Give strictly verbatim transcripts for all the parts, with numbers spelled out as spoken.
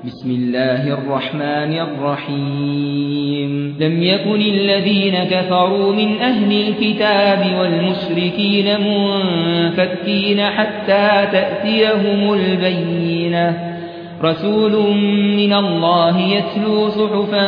بسم الله الرحمن الرحيم لم يكن الذين كفروا من أهل الكتاب والمشركين منفكين حتى تأتيهم البينة رسول من الله يتلو صحفا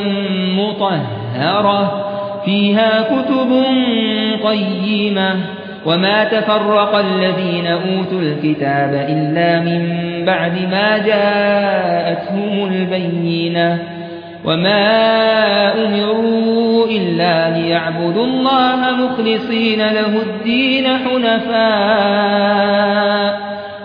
مطهرة فيها كتب قيمة وما تفرق الذين أوتوا الكتاب إلا من بعد ما جاءتهم البينة وما أمروا إلا ليعبدوا الله مخلصين له الدين حنفاء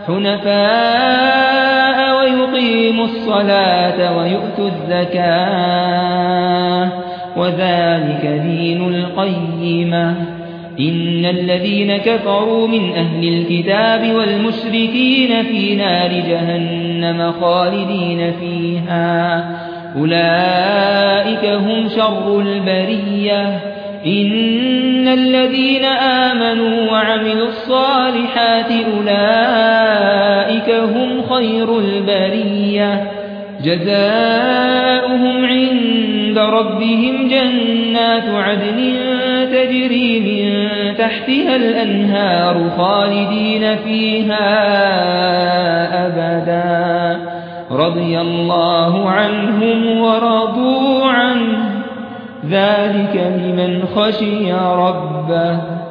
حنفاء ويقيموا الصلاة ويؤتوا الزكاة وذلك دين القيمة إن الذين كفروا من أهل الكتاب والمشركين في نار جهنم خالدين فيها أولئك هم شر البرية إن الذين آمنوا وعملوا الصالحات أولئك هم خير البرية جزاؤهم عند ربهم جنات عدن تجري من تحتها الأنهار خالدين فيها أبدا رضي الله عنهم ورضوا عنه ذلك لمن خشي ربه